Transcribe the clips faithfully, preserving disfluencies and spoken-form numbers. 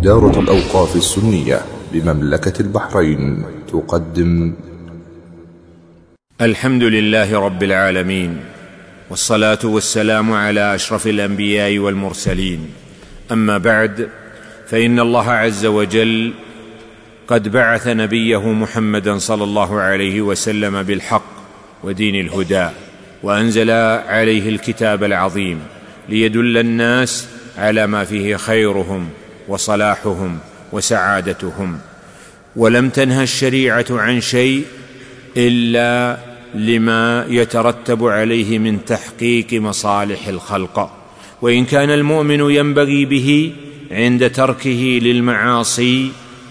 دارة الأوقاف السنية بمملكة البحرين تقدم. الحمد لله رب العالمين، والصلاة والسلام على أشرف الأنبياء والمرسلين. أما بعد، فإن الله عز وجل قد بعث نبيه محمدا صلى الله عليه وسلم بالحق ودين الهدى، وأنزل عليه الكتاب العظيم ليدل الناس على ما فيه خيرهم وصلاحهم وسعادتهم. ولم تنهى الشريعة عن شيء إلا لما يترتب عليه من تحقيق مصالح الخلق، وإن كان المؤمن ينبغي به عند تركه للمعاصي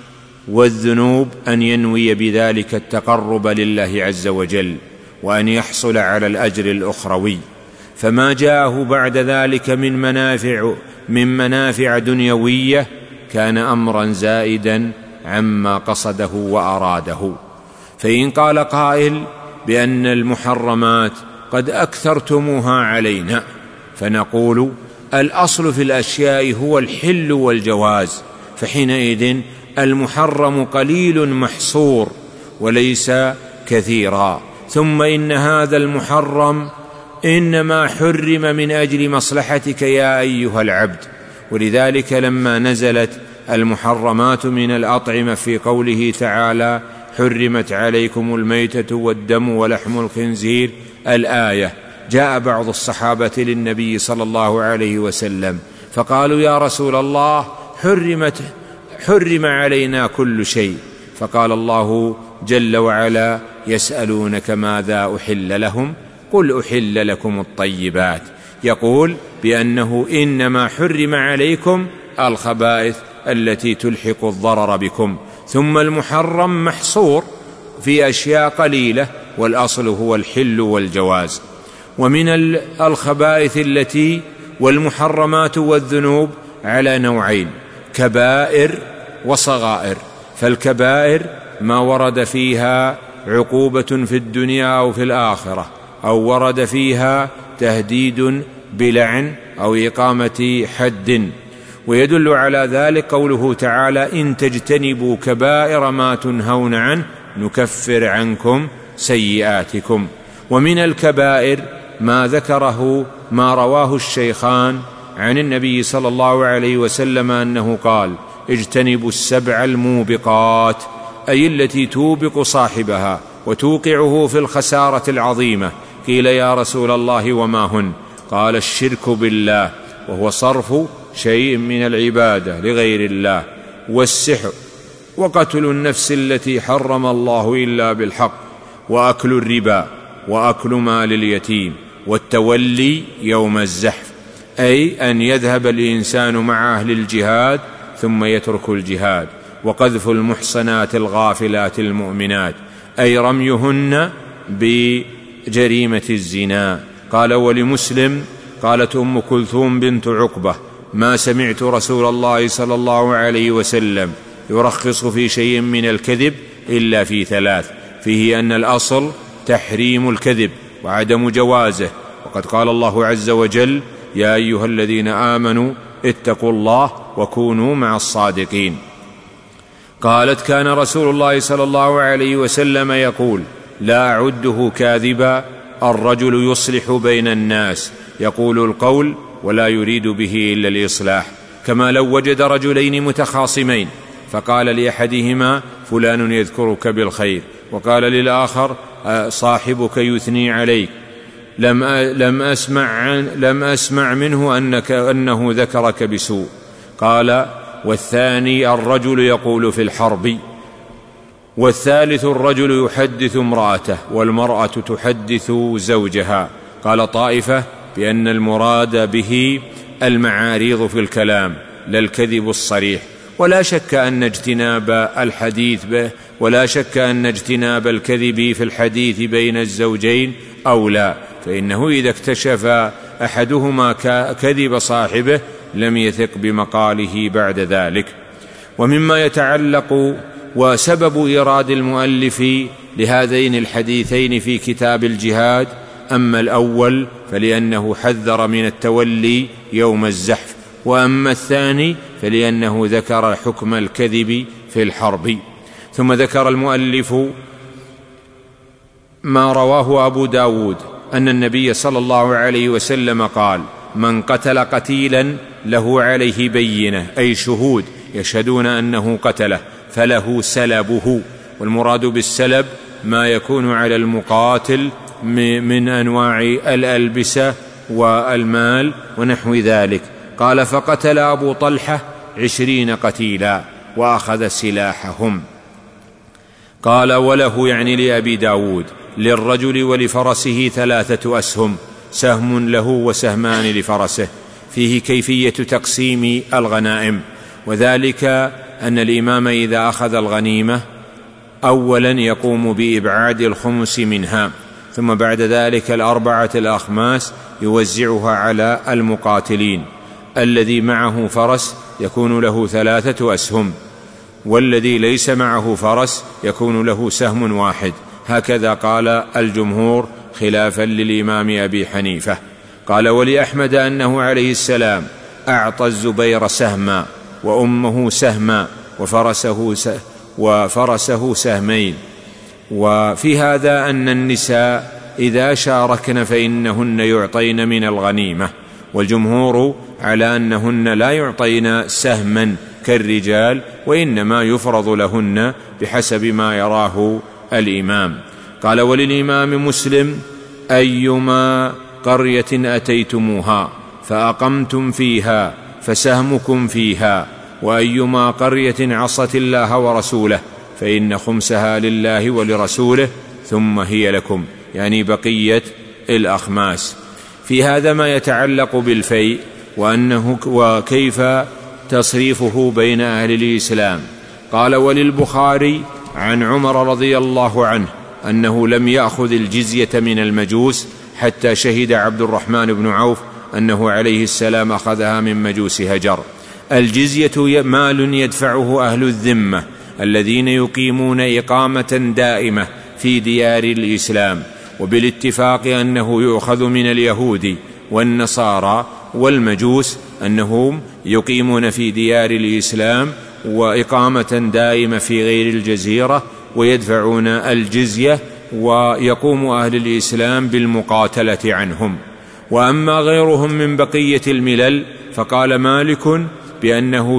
والذنوب أن ينوي بذلك التقرب لله عز وجل، وأن يحصل على الأجر الأخروي. فما جاءه بعد ذلك من منافع من منافع دنيوية كان أمرا زائدا عما قصده وأراده. فإن قال قائل بأن المحرمات قد أكثرتموها علينا، فنقول الأصل في الأشياء هو الحل والجواز، فحينئذ المحرم قليل محصور وليس كثيرا. ثم إن هذا المحرم إنما حرم من أجل مصلحتك يا أيها العبد، ولذلك لما نزلت المحرمات من الأطعمة في قوله تعالى: حرمت عليكم الميتة والدم ولحم الخنزير، الآية، جاء بعض الصحابة للنبي صلى الله عليه وسلم فقالوا: يا رسول الله، حرمت حرم علينا كل شيء. فقال الله جل وعلا: يسألونك ماذا أحل لهم؟ قل أحل لكم الطيبات. يقول بأنه إنما حرم عليكم الخبائث التي تلحق الضرر بكم، ثم المحرم محصور في أشياء قليلة، والأصل هو الحل والجواز. ومن الخبائث التي والمحرمات والذنوب على نوعين: كبائر وصغائر. فالكبائر ما ورد فيها عقوبة في الدنيا أو في الآخرة، أو ورد فيها تهديد بلعن أو إقامة حد. ويدل على ذلك قوله تعالى: إن تجتنبوا كبائر ما تنهون عنه نكفر عنكم سيئاتكم. ومن الكبائر ما ذكره ما رواه الشيخان عن النبي صلى الله عليه وسلم أنه قال: اجتنبوا السبع الموبقات، أي التي توبق صاحبها وتوقعه في الخسارة العظيمة. قيل: يا رسول الله وما هن؟ قال: الشرك بالله، وهو صرف شيء من العبادة لغير الله، والسحر، وقتل النفس التي حرم الله إلا بالحق، وأكل الربا، وأكل مال اليتيم، والتولي يوم الزحف، أي أن يذهب الإنسان مع أهل الجهاد ثم يترك الجهاد، وقذف المحصنات الغافلات المؤمنات، أي رميهن بجريمة الزنا. قال: ولمسلم قالت أم كلثوم بنت عقبة: ما سمعت رسول الله صلى الله عليه وسلم يرخص في شيء من الكذب إلا في ثلاث، فيه أن الأصل تحريم الكذب وعدم جوازه، وقد قال الله عز وجل: يا أيها الذين آمنوا اتقوا الله وكونوا مع الصادقين. قالت: كان رسول الله صلى الله عليه وسلم يقول: لا أعده كاذبا الرجل يصلح بين الناس، يقول القول ولا يريد به إلا الإصلاح، كما لو وجد رجلين متخاصمين فقال لأحدهما: فلان يذكرك بالخير، وقال للآخر: صاحبك يثني عليك، لم لم أسمع عن لم أسمع منه أنك أنه ذكرك بسوء. قال: والثاني الرجل يقول في الحرب، والثالث الرجل يحدث امرأته، والمرأة تحدث زوجها. قال طائفة بأن المراد به المعاريض في الكلام لا الكذب الصريح، ولا شك أن اجتناب الحديث به ولا شك أن اجتناب الكذب في الحديث بين الزوجين أولى، فإنه إذا اكتشف أحدهما كذب صاحبه لم يثق بمقاله بعد ذلك. ومما يتعلق وسبب إيراد المؤلف لهذين الحديثين في كتاب الجهاد: أما الأول فلأنه حذر من التولي يوم الزحف، وأما الثاني فلأنه ذكر حكم الكذب في الحرب. ثم ذكر المؤلف ما رواه أبو داود أن النبي صلى الله عليه وسلم قال: من قتل قتيلا له عليه بينة، أي شهود يشهدون أنه قتله، فله سلبه. والمراد بالسلب ما يكون على المقاتل من أنواع الألبسة والمال ونحو ذلك. قال: فقتل أبو طلحة عشرين قتيلا وأخذ سلاحهم. قال: وله يعني لأبي داود للرجل ولفرسه ثلاثة أسهم، سهم له وسهمان لفرسه. فيه كيفية تقسيم الغنائم، وذلك أن الإمام إذا أخذ الغنيمة أولا يقوم بإبعاد الخمس منها، ثم بعد ذلك الأربعة الأخماس يوزعها على المقاتلين. الذي معه فرس يكون له ثلاثة أسهم، والذي ليس معه فرس يكون له سهم واحد. هكذا قال الجمهور خلافا للإمام أبي حنيفة. قال: ولأحمد أنه عليه السلام أعطى الزبير سهما وأمه سهما وفرسه, وفرسه سهمين. وفي هذا أن النساء إذا شاركن فإنهن يعطين من الغنيمة، والجمهور على أنهن لا يعطين سهما كالرجال، وإنما يفرض لهن بحسب ما يراه الإمام. قال: وللإمام مسلم: أيما قرية أتيتموها فأقمتم فيها فسهمكم فيها، وأيما قرية عصت الله ورسوله فإن خمسها لله ولرسوله ثم هي لكم، يعني بقية الأخماس. في هذا ما يتعلق بالفيء وأنه وكيف تصريفه بين أهل الإسلام. قال: وللبخاري عن عمر رضي الله عنه أنه لم يأخذ الجزية من المجوس حتى شهد عبد الرحمن بن عوف أنه عليه السلام أخذها من مجوس هجر. الجزية مال يدفعه أهل الذمة الذين يقيمون إقامة دائمة في ديار الإسلام، وبالاتفاق أنه يؤخذ من اليهود والنصارى والمجوس أنهم يقيمون في ديار الإسلام وإقامة دائمة في غير الجزيرة ويدفعون الجزية، ويقوم أهل الإسلام بالمقاتلة عنهم. وأما غيرهم من بقية الملل فقال مالك بأنه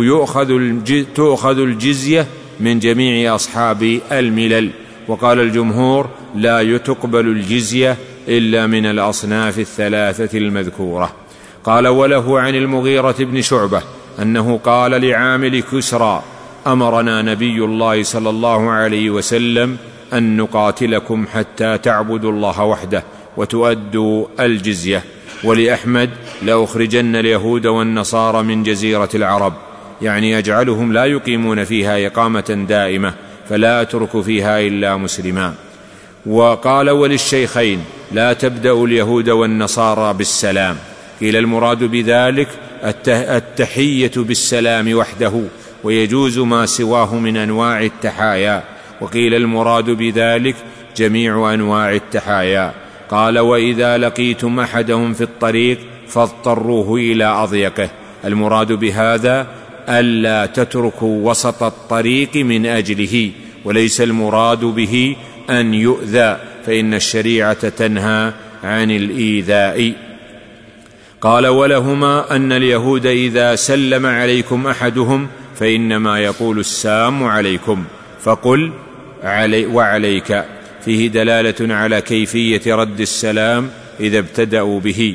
تؤخذ الجزية من جميع أصحاب الملل، وقال الجمهور لا تقبل الجزية إلا من الأصناف الثلاثة المذكورة. قال: وله عن المغيرة بن شعبة أنه قال لعامل كسرى: أمرنا نبي الله صلى الله عليه وسلم أن نقاتلكم حتى تعبدوا الله وحده وتؤدوا الجزية. ولأحمد: لأخرجن اليهود والنصارى من جزيرة العرب، يعني أجعلهم لا يقيمون فيها إقامة دائمة، فلا أترك فيها إلا مسلما. وقال: وللشيخين: لا تبدأوا اليهود والنصارى بالسلام. قيل المراد بذلك التحية بالسلام وحده، ويجوز ما سواه من أنواع التحايا، وقيل المراد بذلك جميع أنواع التحايا. قال: وإذا لقيتم أحدهم في الطريق فاضطروه إلى أضيقه. المراد بهذا ألا تتركوا وسط الطريق من أجله، وليس المراد به أن يؤذى، فإن الشريعة تنهى عن الإيذاء. قال: ولهما أن اليهود إذا سلم عليكم أحدهم فإنما يقول السلام عليكم فقل علي وعليك. فيه دلالة على كيفية رد السلام إذا ابتدأوا به.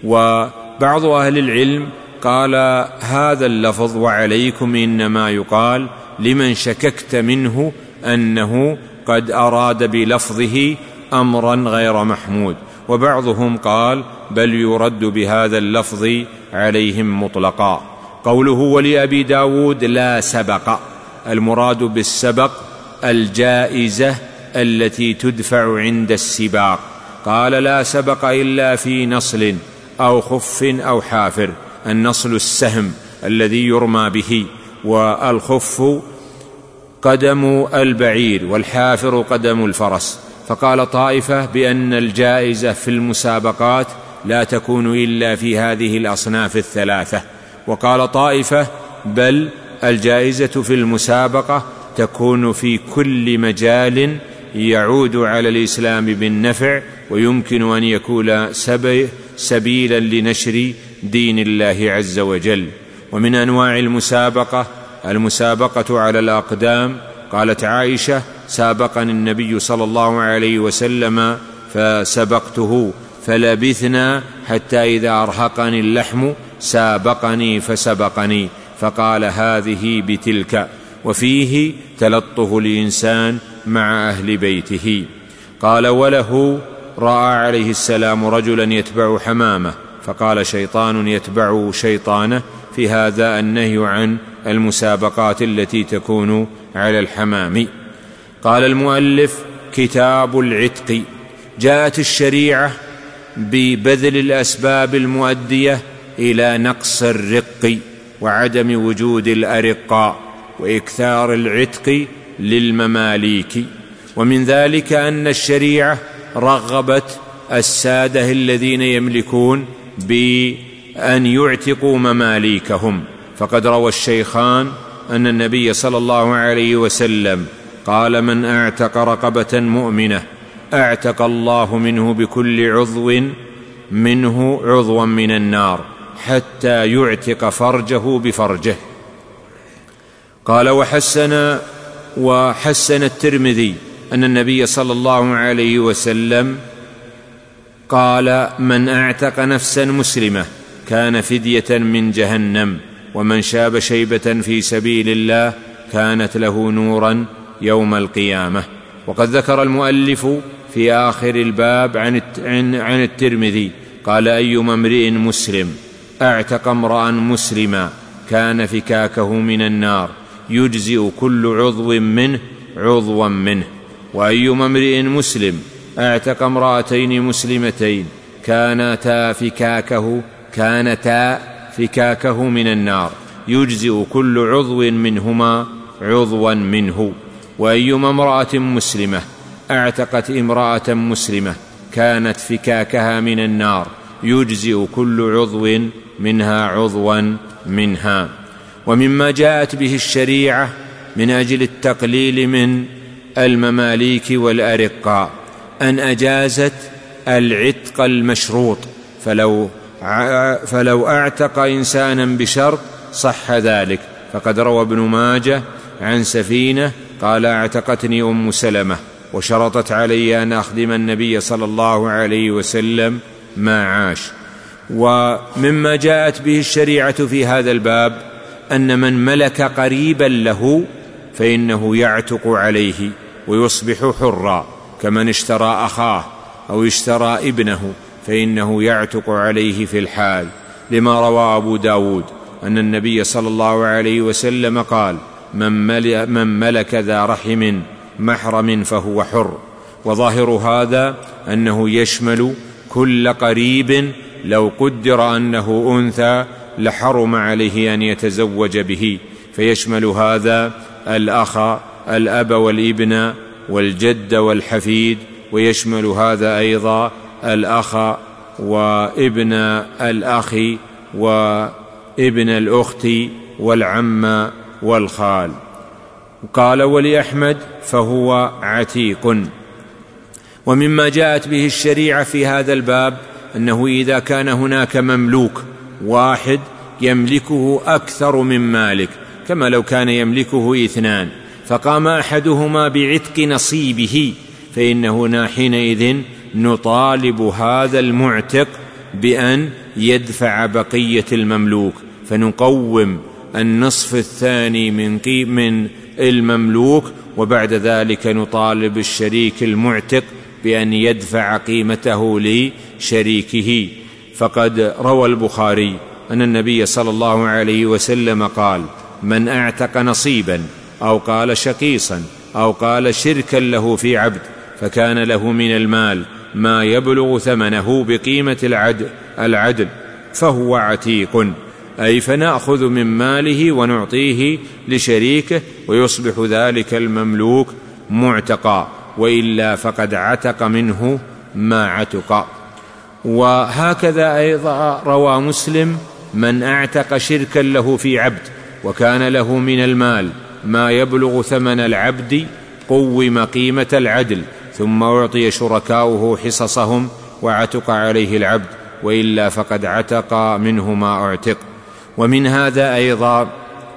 وبعض أهل العلم قال هذا اللفظ وعليكم إنما يقال لمن شككت منه أنه قد أراد بلفظه أمرا غير محمود، وبعضهم قال بل يرد بهذا اللفظ عليهم مطلقا. قوله: ولأبي داود لا سبق، المراد بالسبق الجائزة التي تدفع عند السباق. قال: لا سبق إلا في نصل أو خف أو حافر. النصل السهم الذي يرمى به، والخف قدم البعير، والحافر قدم الفرس. فقال طائفة بأن الجائزة في المسابقات لا تكون إلا في هذه الأصناف الثلاثة، وقال طائفة بل الجائزة في المسابقة تكون في كل مجال يعود على الإسلام بالنفع ويمكن أن يكون سبيلا لنشر دين الله عز وجل. ومن أنواع المسابقة المسابقة على الأقدام. قالت عائشة سابقني النبي صلى الله عليه وسلم فسبقته فلبثنا حتى إذا أرهقني اللحم سابقني فسبقني، فقال هذه بتلك. وفيه تلطف الإنسان مع أهل بيته. قال وله رأى عليه السلام رجلا يتبع حمامة فقال شيطان يتبع شيطانه، في هذا النهي عن المسابقات التي تكون على الحمام. قال المؤلف كتاب العتق. جاءت الشريعة ببذل الأسباب المؤدية إلى نقص الرق وعدم وجود الأرقاء وإكثار العتق للمماليك. ومن ذلك أن الشريعة رغبت السادة الذين يملكون بأن يعتقوا مماليكهم، فقد روى الشيخان أن النبي صلى الله عليه وسلم قال من أعتق رقبة مؤمنة أعتق الله منه بكل عضو منه عضوا من النار حتى يعتق فرجه بفرجه. قال وحسن وحسن الترمذي أن النبي صلى الله عليه وسلم قال من أعتق نفسا مسلمة كان فدية من جهنم، ومن شاب شيبة في سبيل الله كانت له نورا يوم القيامة. وقد ذكر المؤلف في آخر الباب عن عن الترمذي قال أيما امرئ مسلم أعتق امرأ مسلما كان فكاكه من النار يجزئ كل عضو منه عضوا منه. وأيما امرئ مسلم أعتق امرأتين مسلمتين كانتا فكاكه كانتا فكاكه من النار يجزئ كل عضو منهما عضوا منه. وأيما امرأة مسلمة أعتقت امرأة مسلمة كانت فكاكها من النار يجزئ كل عضو منها عضوا منها. ومما جاءت به الشريعة من أجل التقليل من المماليك والأرقاء أن أجازت العتق المشروط، فلو فلو أعتق إنسانا بشرط صح ذلك. فقد روى ابن ماجه عن سفينة قال اعتقتني أم سلمة وشرطت علي أن أخدم النبي صلى الله عليه وسلم ما عاش. ومما جاءت به الشريعة في هذا الباب أن من ملك قريبا له فإنه يعتق عليه ويصبح حرا، كمن اشترى أخاه أو اشترى ابنه فإنه يعتق عليه في الحال، لما روى أبو داود أن النبي صلى الله عليه وسلم قال من ملك ذا رحم محرم فهو حر. وظاهر هذا أنه يشمل كل قريب لو قدر أنه أنثى لحرم عليه أن يتزوج به، فيشمل هذا الأخ الأب والابن والجد والحفيد، ويشمل هذا أيضا الأخ وابن الأخ وابن الأخت والعم والخال. قال ولأحمد فهو عتيق. ومما جاءت به الشريعة في هذا الباب أنه إذا كان هناك مملوك واحد يملكه أكثر من مالك، كما لو كان يملكه اثنان، فقام أحدهما بعتق نصيبه، فإنه حينئذ نطالب هذا المعتق بأن يدفع بقية المملوك، فنقوم النصف الثاني من من المملوك، وبعد ذلك نطالب الشريك المعتق بأن يدفع قيمته لشريكه. فقد روى البخاري أن النبي صلى الله عليه وسلم قال من أعتق نصيبا أو قال شقيصا أو قال شركا له في عبد فكان له من المال ما يبلغ ثمنه بقيمة العدل, العدل فهو عتيق، أي فنأخذ من ماله ونعطيه لشريكه ويصبح ذلك المملوك معتقا، وإلا فقد عتق منه ما عتق. وهكذا أيضا روى مسلم من أعتق شركا له في عبد وكان له من المال ما يبلغ ثمن العبد قوم قيمة العدل، ثم أعطي شركاؤه حصصهم وعتق عليه العبد، وإلا فقد عتق منه ما أعتق. ومن هذا أيضا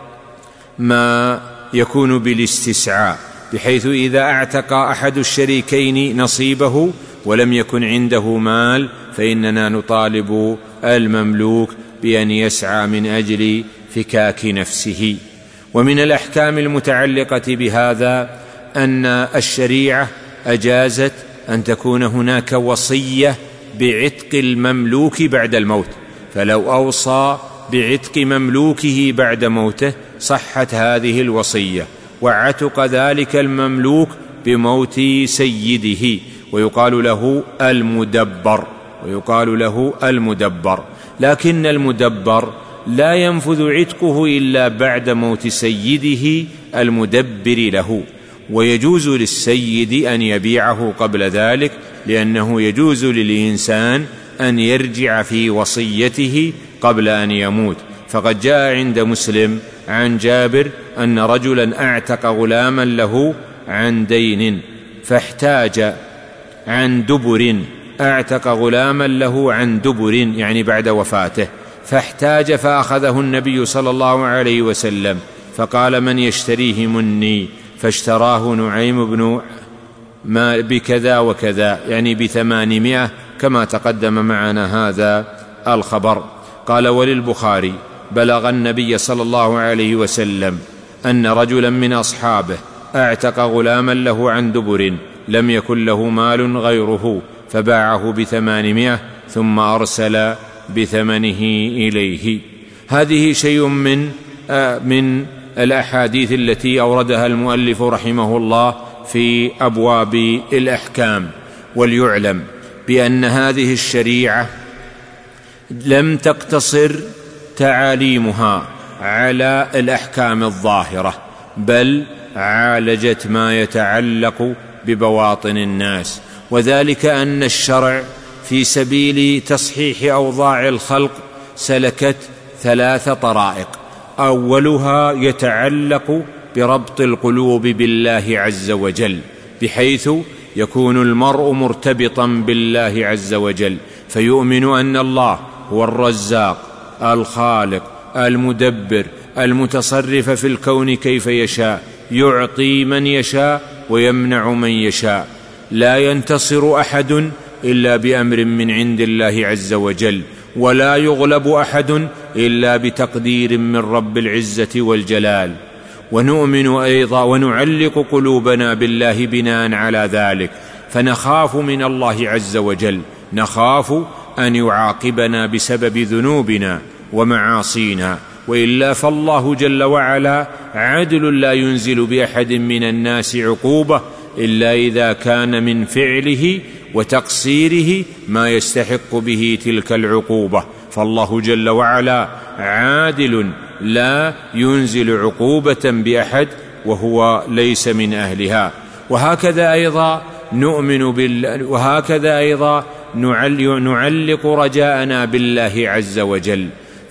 ما يكون بالاستسعاء، بحيث إذا اعتق أحد الشريكين نصيبه ولم يكن عنده مال فإننا نطالب المملوك بأن يسعى من أجل فكاك نفسه. ومن الأحكام المتعلقة بهذا أن الشريعة أجازت أن تكون هناك وصية بعتق المملوك بعد الموت، فلو أوصى بعتق مملوكه بعد موته صحت هذه الوصية، وعتق ذلك المملوك بموت سيده، ويقال له المدبر ويقال له المدبر لكن المدبر لا ينفذ عتقه إلا بعد موت سيده المدبر له، ويجوز للسيد أن يبيعه قبل ذلك، لأنه يجوز للإنسان أن يرجع في وصيته قبل أن يموت. فقد جاء عند مسلم عن جابر أن رجلا اعتق غلاما له عن دين فاحتاج عن دبر اعتق غلاما له عن دبر يعني بعد وفاته، فاحتاج فأخذه النبي صلى الله عليه وسلم فقال: من يشتريه مني؟ فاشتراه نعيم بن ما بكذا وكذا، يعني بثمانمائة، كما تقدم معنا هذا الخبر. قال: وللبخاري: بلغ النبي صلى الله عليه وسلم أن رجلا من أصحابه اعتق غلاما له عن دبر لم يكن له مال غيره فباعه بثمانمائة ثم أرسل بثمنه إليه. هذه شيء من آه من الأحاديث التي أوردها المؤلف رحمه الله في أبواب الأحكام. وليعلم بأن هذه الشريعة لم تقتصر تعاليمها على الأحكام الظاهرة، بل عالجت ما يتعلق ببواطن الناس، وذلك أن الشرع في سبيل تصحيح أوضاع الخلق سلكت ثلاث طرائق. أولها يتعلق بربط القلوب بالله عز وجل، بحيث يكون المرء مرتبطا بالله عز وجل، فيؤمن أن الله هو الرزاق الخالق المدبر المتصرف في الكون كيف يشاء، يعطي من يشاء ويمنع من يشاء، لا ينتصر أحد إلا بأمر من عند الله عز وجل، ولا يغلب أحد إلا بتقدير من رب العزة والجلال. ونؤمن أيضا ونعلق قلوبنا بالله بناء على ذلك، فنخاف من الله عز وجل، نخاف أن يعاقبنا بسبب ذنوبنا ومعاصينا، وإلا فالله جل وعلا عدل لا ينزل بأحد من الناس عقوبة إلا إذا كان من فعله وتقصيره ما يستحق به تلك العقوبة، فالله جل وعلا عادل لا ينزل عقوبة بأحد وهو ليس من أهلها. وهكذا أيضا نؤمن بالله، وهكذا أيضا نعلق رجاءنا بالله عز وجل،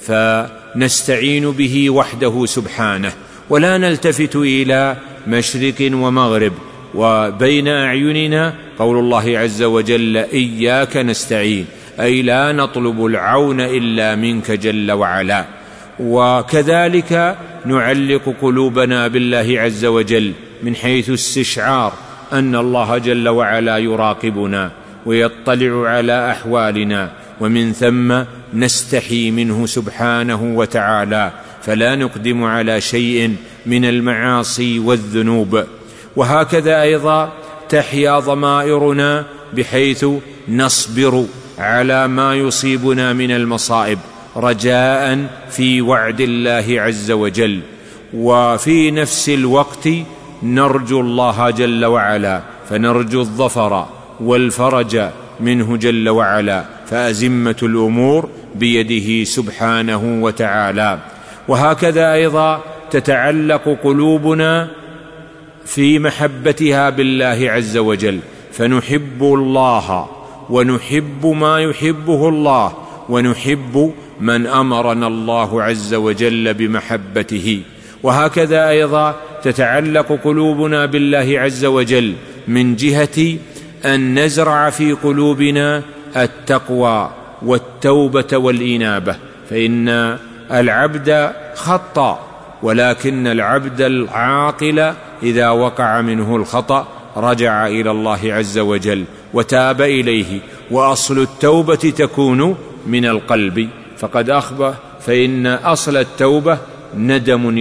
فنستعين به وحده سبحانه، ولا نلتفت إلى مشرق ومغرب، وبين أعيننا قول الله عز وجل: إياك نستعين، أي لا نطلب العون إلا منك جل وعلا. وكذلك نعلق قلوبنا بالله عز وجل من حيث استشعار أن الله جل وعلا يراقبنا ويطلع على أحوالنا، ومن ثم نستحي منه سبحانه وتعالى، فلا نقدم على شيء من المعاصي والذنوب. وهكذا أيضا تحيا ضمائرنا بحيث نصبر على ما يصيبنا من المصائب رجاء في وعد الله عز وجل، وفي نفس الوقت نرجو الله جل وعلا، فنرجو الظفر والفرج منه جل وعلا، فأزمة الأمور بيده سبحانه وتعالى. وهكذا أيضا تتعلق قلوبنا في محبتها بالله عز وجل، فنحب الله ونحب ما يحبه الله، ونحب من أمرنا الله عز وجل بمحبته. وهكذا أيضا تتعلق قلوبنا بالله عز وجل من جهة أن نزرع في قلوبنا التقوى والتوبة والإنابة، فإن العبد خطأ، ولكن العبد العاقل إذا وقع منه الخطأ رجع إلى الله عز وجل وتاب إليه، وأصل التوبة تكون من القلب. فقد أخبر فإن أصل التوبة ندم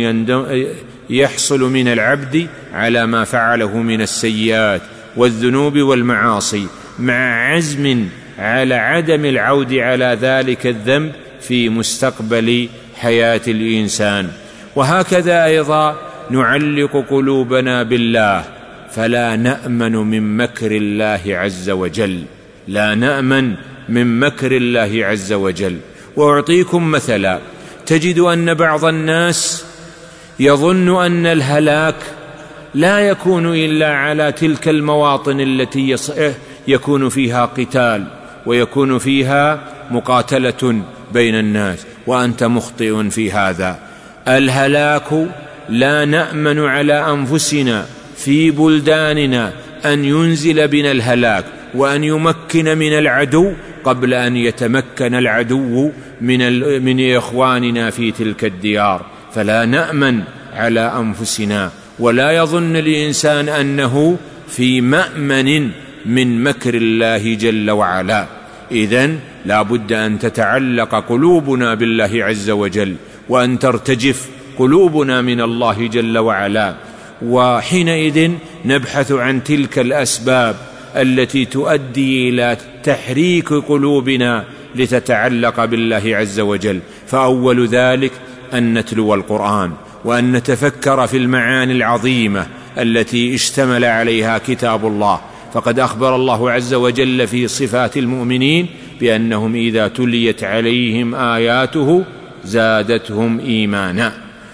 يحصل من العبد على ما فعله من السيئات والذنوب والمعاصي، مع عزم على عدم العود على ذلك الذنب في مستقبل حياة الإنسان. وهكذا أيضا نعلق قلوبنا بالله، فلا نأمن من مكر الله عز وجل، لا نأمن من مكر الله عز وجل. وأعطيكم مثلا، تجد أن بعض الناس يظن أن الهلاك لا يكون إلا على تلك المواطن التي يكون فيها قتال ويكون فيها مقاتلة بين الناس، وأنت مخطئ في هذا. الهلاك لا نأمن على أنفسنا في بلداننا أن ينزل بنا الهلاك وأن يمكن من العدو قبل أن يتمكن العدو من, من إخواننا في تلك الديار، فلا نأمن على أنفسنا، ولا يظن الإنسان أنه في مأمن من مكر الله جل وعلا. إذن لا بد أن تتعلق قلوبنا بالله عز وجل، وأن ترتجف قلوبنا من الله جل وعلا، وحينئذ نبحث عن تلك الأسباب التي تؤدي إلى تحريك قلوبنا لتتعلق بالله عز وجل. فأول ذلك أن نتلو القرآن، وأن نتفكر في المعاني العظيمة التي اشتمل عليها كتاب الله. فقد أخبر الله عز وجل في صفات المؤمنين بأنهم إذا تليت عليهم آياته زادتهم إيمانا.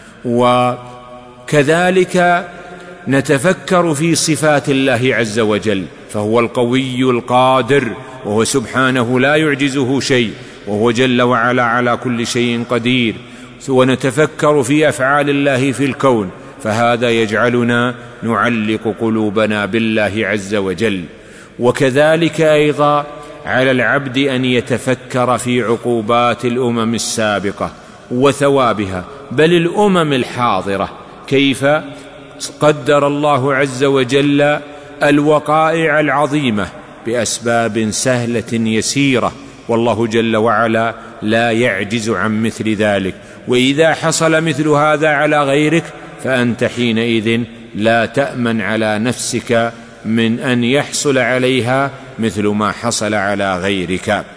وكذلك نتفكر في صفات الله عز وجل، فهو القوي القادر، وهو سبحانه لا يعجزه شيء، وهو جل وعلا على كل شيء قدير. ونتفكر في أفعال الله في الكون، فهذا يجعلنا نعلق قلوبنا بالله عز وجل. وكذلك أيضا على العبد أن يتفكر في عقوبات الأمم السابقة وثوابها، بل الأمم الحاضرة، كيف قدر الله عز وجل الوقائع العظيمة بأسباب سهلة يسيرة، والله جل وعلا لا يعجز عن مثل ذلك. وإذا حصل مثل هذا على غيرك فأنت حينئذ لا تأمن على نفسك من أن يحصل عليها مثل ما حصل على غيرك.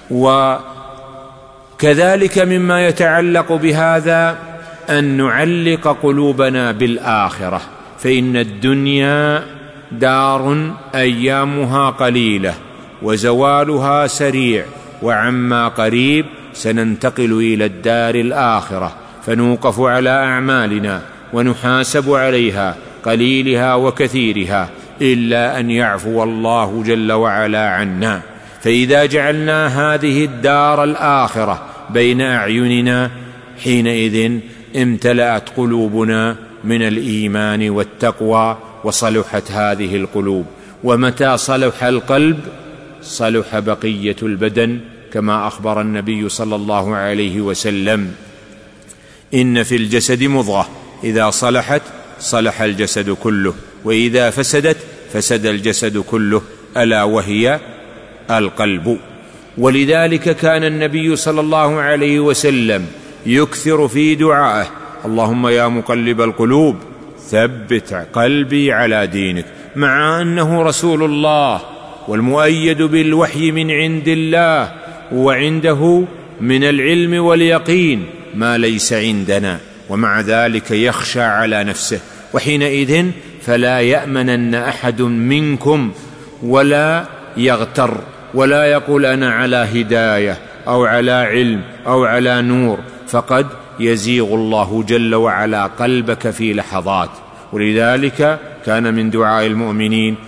وكذلك مما يتعلق بهذا أن نعلق قلوبنا بالآخرة، فإن الدنيا دار أيامها قليلة وزوالها سريع، وعما قريب سننتقل إلى الدار الآخرة، فنوقف على أعمالنا ونحاسب عليها قليلها وكثيرها، إلا أن يعفو الله جل وعلا عنا. فإذا جعلنا هذه الدار الآخرة بين أعيننا حينئذ امتلأت قلوبنا من الإيمان والتقوى، وصلحت هذه القلوب. ومتى صلح القلب صلح بقية البدن، كما أخبر النبي صلى الله عليه وسلم: إن في الجسد مضغة إذا صلحت صلح الجسد كله، وإذا فسدت فسد الجسد كله، ألا وهي القلب. ولذلك كان النبي صلى الله عليه وسلم يكثر في دعائه: اللهم يا مقلب القلوب ثبت قلبي على دينك، مع أنه رسول الله والمؤيد بالوحي من عند الله، وعنده من العلم واليقين ما ليس عندنا، ومع ذلك يخشى على نفسه. وحينئذ فلا يأمنن أحد منكم ولا يغتر ولا يقول أنا على هداية أو على علم أو على نور، فقد يزيغ الله جل وعلا قلبك في لحظات. ولذلك كان من دعاء المؤمنين: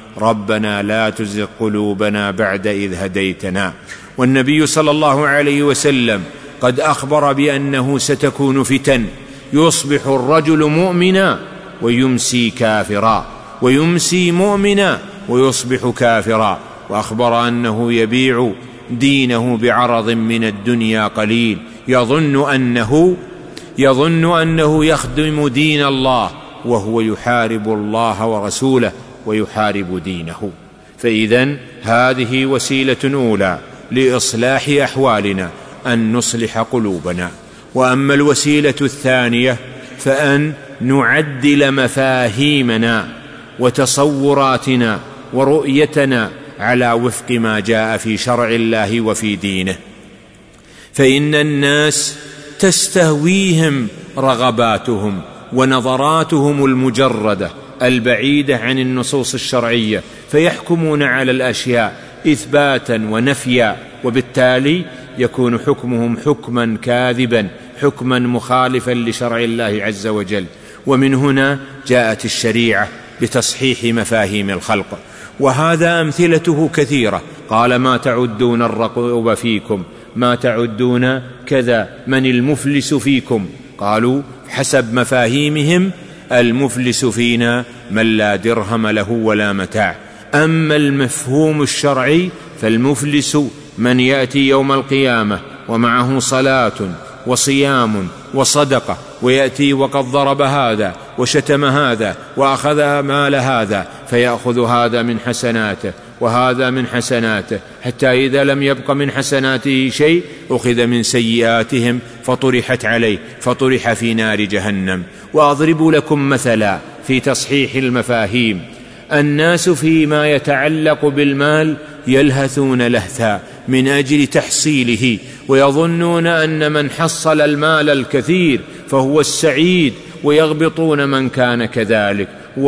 ربنا لا تزغ قلوبنا بعد إذ هديتنا. والنبي صلى الله عليه وسلم قد أخبر بأنه ستكون فتن، يصبح الرجل مؤمنا ويمسي كافرا، ويمسي مؤمنا ويصبح كافرا، وأخبر أنه يبيع دينه بعرض من الدنيا قليل، يظن أنه يظن أنه يخدم دين الله وهو يحارب الله ورسوله ويحارب دينه. فإذن هذه وسيلة أولى لإصلاح أحوالنا، أن نصلح قلوبنا. وأما الوسيلة الثانية فأن نعدل مفاهيمنا وتصوراتنا ورؤيتنا على وفق ما جاء في شرع الله وفي دينه. فإن الناس تستهويهم رغباتهم ونظراتهم المجردة البعيدة عن النصوص الشرعية، فيحكمون على الأشياء إثباتا ونفيا، وبالتالي يكون حكمهم حكما كاذبا، حكما مخالفا لشرع الله عز وجل. ومن هنا جاءت الشريعة بتصحيح مفاهيم الخلق، وهذا أمثلته كثيرة. قال ما تعدون الرقوب فيكم، ما تعدون كذا، من المفلس فيكم؟ قالوا حسب مفاهيمهم المفلس فينا من لا درهم له ولا متاع. أما المفهوم الشرعي فالمفلس من يأتي يوم القيامة ومعه صلاة وصيام وصدقة، ويأتي وقد ضرب هذا وشتم هذا وأخذ مال هذا، فيأخذ هذا من حسناته وهذا من حسناته، حتى إذا لم يبق من حسناته شيء أخذ من سيئاتهم فطرحت عليه، فطرح في نار جهنم. وأضرب لكم مثلا في تصحيح المفاهيم: الناس فيما يتعلق بالمال يلهثون لهثا من أجل تحصيله، ويظنون أن من حصل المال الكثير فهو السعيد، ويغبطون من كان كذلك،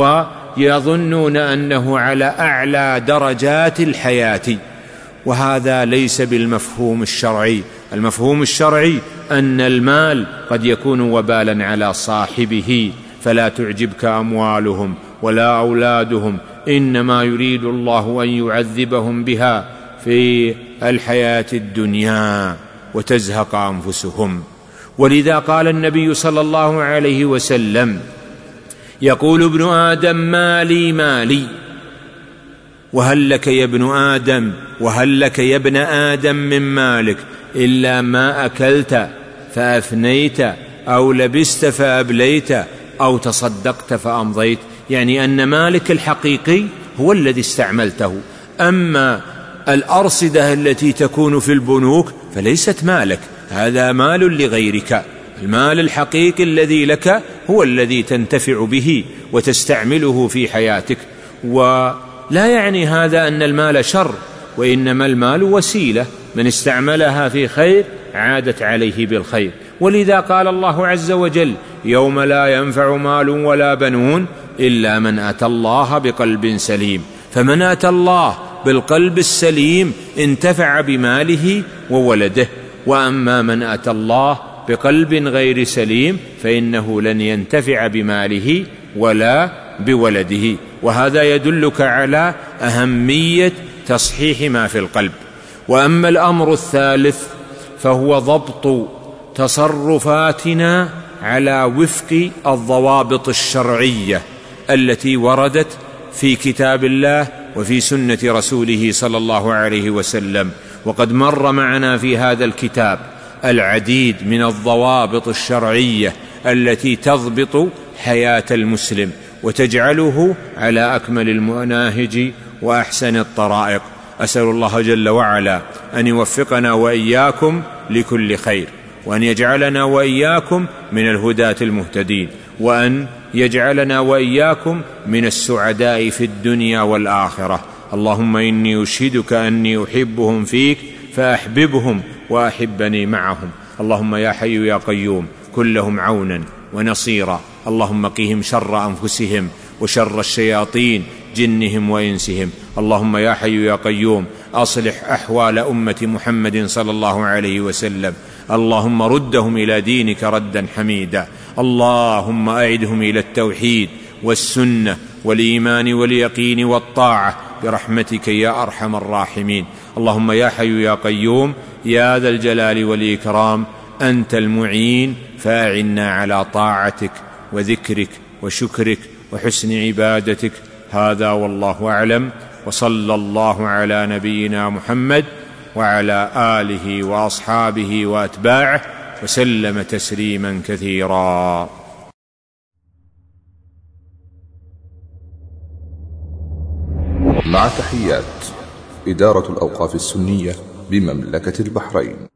ويظنون أنه على أعلى درجات الحياة. وهذا ليس بالمفهوم الشرعي. المفهوم الشرعي أن المال قد يكون وبالا على صاحبه، فلا تعجبك أموالهم ولا أولادهم، إنما يريد الله أن يعذبهم بها في الحياة الدنيا وتزهق أنفسهم. ولذا قال النبي صلى الله عليه وسلم: يقول ابن آدم مالي مالي، وهل لك يا ابن آدم وهل لك يا ابن آدم من مالك إلا ما أكلت فأفنيت، أو لبست فأبليت، أو تصدقت فأمضيت. يعني أن مالك الحقيقي هو الذي استعملته، أما الأرصدة التي تكون في البنوك فليست مالك، هذا مال لغيرك. المال الحقيقي الذي لك هو الذي تنتفع به وتستعمله في حياتك. ولا يعني هذا أن المال شر، وإنما المال وسيلة، من استعملها في خير عادت عليه بالخير. ولذا قال الله عز وجل: يوم لا ينفع مال ولا بنون إلا من أتى الله بقلب سليم. فمن أتى الله بالقلب السليم انتفع بماله وولده، وأما من أتى الله بقلب غير سليم فإنه لن ينتفع بماله ولا بولده. وهذا يدلك على أهمية تصحيح ما في القلب. وأما الأمر الثالث فهو ضبط تصرفاتنا على وفق الضوابط الشرعية التي وردت في كتاب الله وفي سنة رسوله صلى الله عليه وسلم. وقد مر معنا في هذا الكتاب العديد من الضوابط الشرعية التي تضبط حياة المسلم وتجعله على أكمل المناهج وأحسن الطرائق. أسأل الله جل وعلا أن يوفقنا وإياكم لكل خير، وأن يجعلنا وإياكم من الهداة المهتدين، وأن يجعلنا وإياكم من السعداء في الدنيا والآخرة. اللهم إني أشهدك أني أحبهم فيك فأحببهم وأحبني معهم. اللهم يا حي يا قيوم كن لهم عونا ونصيرا. اللهم قهم شر أنفسهم وشر الشياطين جنهم وإنسهم. اللهم يا حي يا قيوم أصلح أحوال أمة محمد صلى الله عليه وسلم. اللهم ردهم إلى دينك ردا حميدا. اللهم أعدهم إلى التوحيد والسنة والإيمان واليقين والطاعة برحمتك يا أرحم الراحمين. اللهم يا حي يا قيوم يا ذا الجلال والإكرام أنت المعين، فأعنا على طاعتك وذكرك وشكرك وحسن عبادتك. هذا والله أعلم، وصلى الله على نبينا محمد وعلى آله وأصحابه وأتباعه وسلم تسليما كثيرا. مع تحيات إدارة الأوقاف السنية بمملكة البحرين.